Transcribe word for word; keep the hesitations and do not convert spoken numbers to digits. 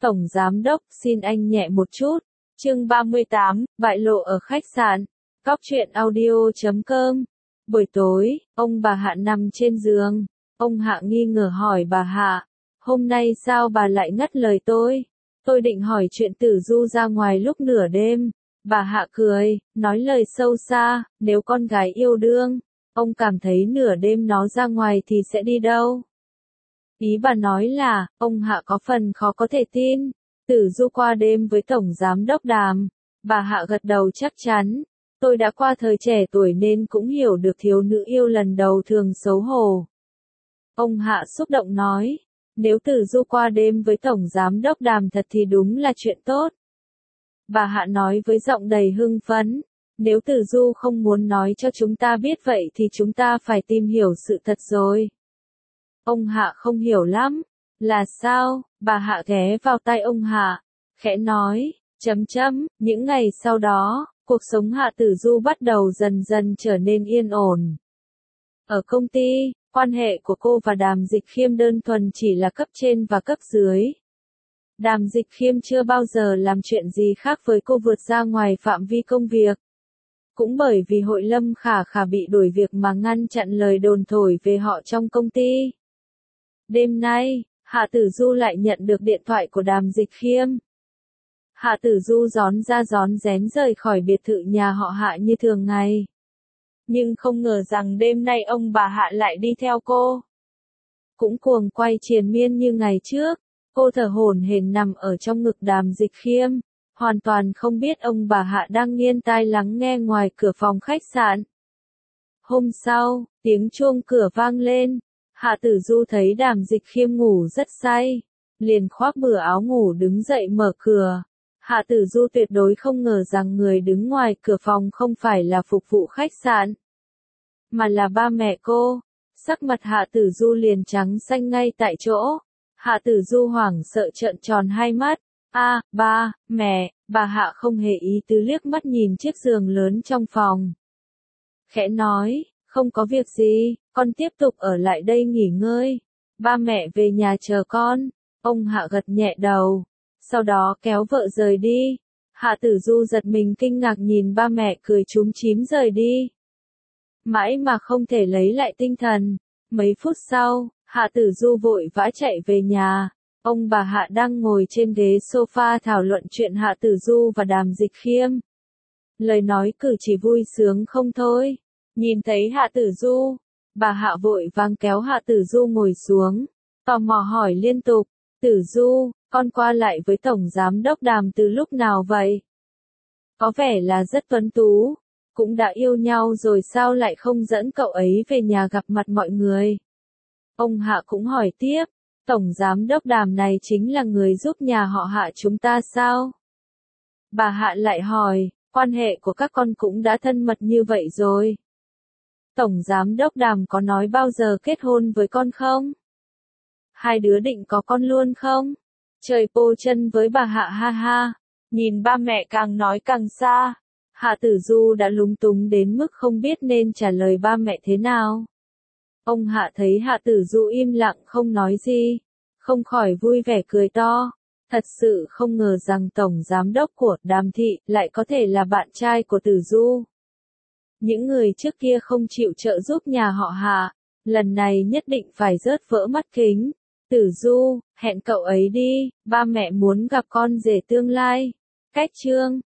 Tổng Giám Đốc, xin anh nhẹ một chút. Chương ba mươi tám, bại lộ ở khách sạn. Cóc truyện audio chấm com. Buổi tối, ông bà Hạ nằm trên giường. Ông Hạ nghi ngờ hỏi bà Hạ, hôm nay sao bà lại ngắt lời tôi? Tôi định hỏi chuyện Tử Du ra ngoài lúc nửa đêm. Bà Hạ cười, nói lời sâu xa, nếu con gái yêu đương, ông cảm thấy nửa đêm nó ra ngoài thì sẽ đi đâu? Ý bà nói là, ông Hạ có phần khó có thể tin. Tử Du qua đêm với Tổng Giám Đốc Đàm. Bà Hạ gật đầu chắc chắn. Tôi đã qua thời trẻ tuổi nên cũng hiểu được thiếu nữ yêu lần đầu thường xấu hổ. Ông Hạ xúc động nói, nếu Tử Du qua đêm với Tổng Giám Đốc Đàm thật thì đúng là chuyện tốt. Bà Hạ nói với giọng đầy hưng phấn, nếu Tử Du không muốn nói cho chúng ta biết vậy thì chúng ta phải tìm hiểu sự thật rồi. Ông Hạ không hiểu lắm, là sao? Bà Hạ ghé vào tai ông Hạ, khẽ nói, chấm chấm, những ngày sau đó, cuộc sống Hạ Tử Du bắt đầu dần dần trở nên yên ổn. Ở công ty, quan hệ của cô và Đàm Dịch Khiêm đơn thuần chỉ là cấp trên và cấp dưới. Đàm Dịch Khiêm chưa bao giờ làm chuyện gì khác với cô vượt ra ngoài phạm vi công việc. Cũng bởi vì Hội Lâm Khả Khả bị đuổi việc mà ngăn chặn lời đồn thổi về họ trong công ty. Đêm nay, Hạ Tử Du lại nhận được điện thoại của Đàm Dịch Khiêm. Hạ Tử Du rón ra rón rén rời khỏi biệt thự nhà họ Hạ như thường ngày. Nhưng không ngờ rằng đêm nay ông bà Hạ lại đi theo cô. Cũng cuồng quay triền miên như ngày trước, cô thở hổn hển nằm ở trong ngực Đàm Dịch Khiêm, hoàn toàn không biết ông bà Hạ đang nghiêng tai lắng nghe ngoài cửa phòng khách sạn. Hôm sau, tiếng chuông cửa vang lên. Hạ Tử Du thấy Đàm Dịch Khiêm ngủ rất say, liền khoác bừa áo ngủ đứng dậy mở cửa. Hạ Tử Du tuyệt đối không ngờ rằng người đứng ngoài cửa phòng không phải là phục vụ khách sạn, mà là ba mẹ cô. Sắc mặt Hạ Tử Du liền trắng xanh ngay tại chỗ. Hạ Tử Du hoảng sợ trợn tròn hai mắt. A, à, ba, mẹ, bà Hạ không hề ý tứ liếc mắt nhìn chiếc giường lớn trong phòng. Khẽ nói, không có việc gì, con tiếp tục ở lại đây nghỉ ngơi. Ba mẹ về nhà chờ con. Ông Hạ gật nhẹ đầu, sau đó kéo vợ rời đi. Hạ Tử Du giật mình kinh ngạc nhìn ba mẹ cười chúm chím rời đi. Mãi mà không thể lấy lại tinh thần. Mấy phút sau, Hạ Tử Du vội vã chạy về nhà. Ông bà Hạ đang ngồi trên ghế sofa thảo luận chuyện Hạ Tử Du và Đàm Dịch Khiêm. Lời nói cử chỉ vui sướng không thôi. Nhìn thấy Hạ Tử Du, bà Hạ vội vàng kéo Hạ Tử Du ngồi xuống, tò mò hỏi liên tục, Tử Du, con qua lại với Tổng Giám Đốc Đàm từ lúc nào vậy? Có vẻ là rất tuấn tú, cũng đã yêu nhau rồi sao lại không dẫn cậu ấy về nhà gặp mặt mọi người? Ông Hạ cũng hỏi tiếp, Tổng Giám Đốc Đàm này chính là người giúp nhà họ Hạ chúng ta sao? Bà Hạ lại hỏi, quan hệ của các con cũng đã thân mật như vậy rồi. Tổng Giám Đốc Đàm có nói bao giờ kết hôn với con không? Hai đứa định có con luôn không? Trời pô chân với bà Hạ ha ha. Nhìn ba mẹ càng nói càng xa. Hạ Tử Du đã lúng túng đến mức không biết nên trả lời ba mẹ thế nào. Ông Hạ thấy Hạ Tử Du im lặng không nói gì, không khỏi vui vẻ cười to. Thật sự không ngờ rằng Tổng Giám Đốc của Đàm Thị lại có thể là bạn trai của Tử Du. Những người trước kia không chịu trợ giúp nhà họ Hạ, lần này nhất định phải rớt vỡ mắt kính. Tử Du, hẹn cậu ấy đi, ba mẹ muốn gặp con rể tương lai. Cách chương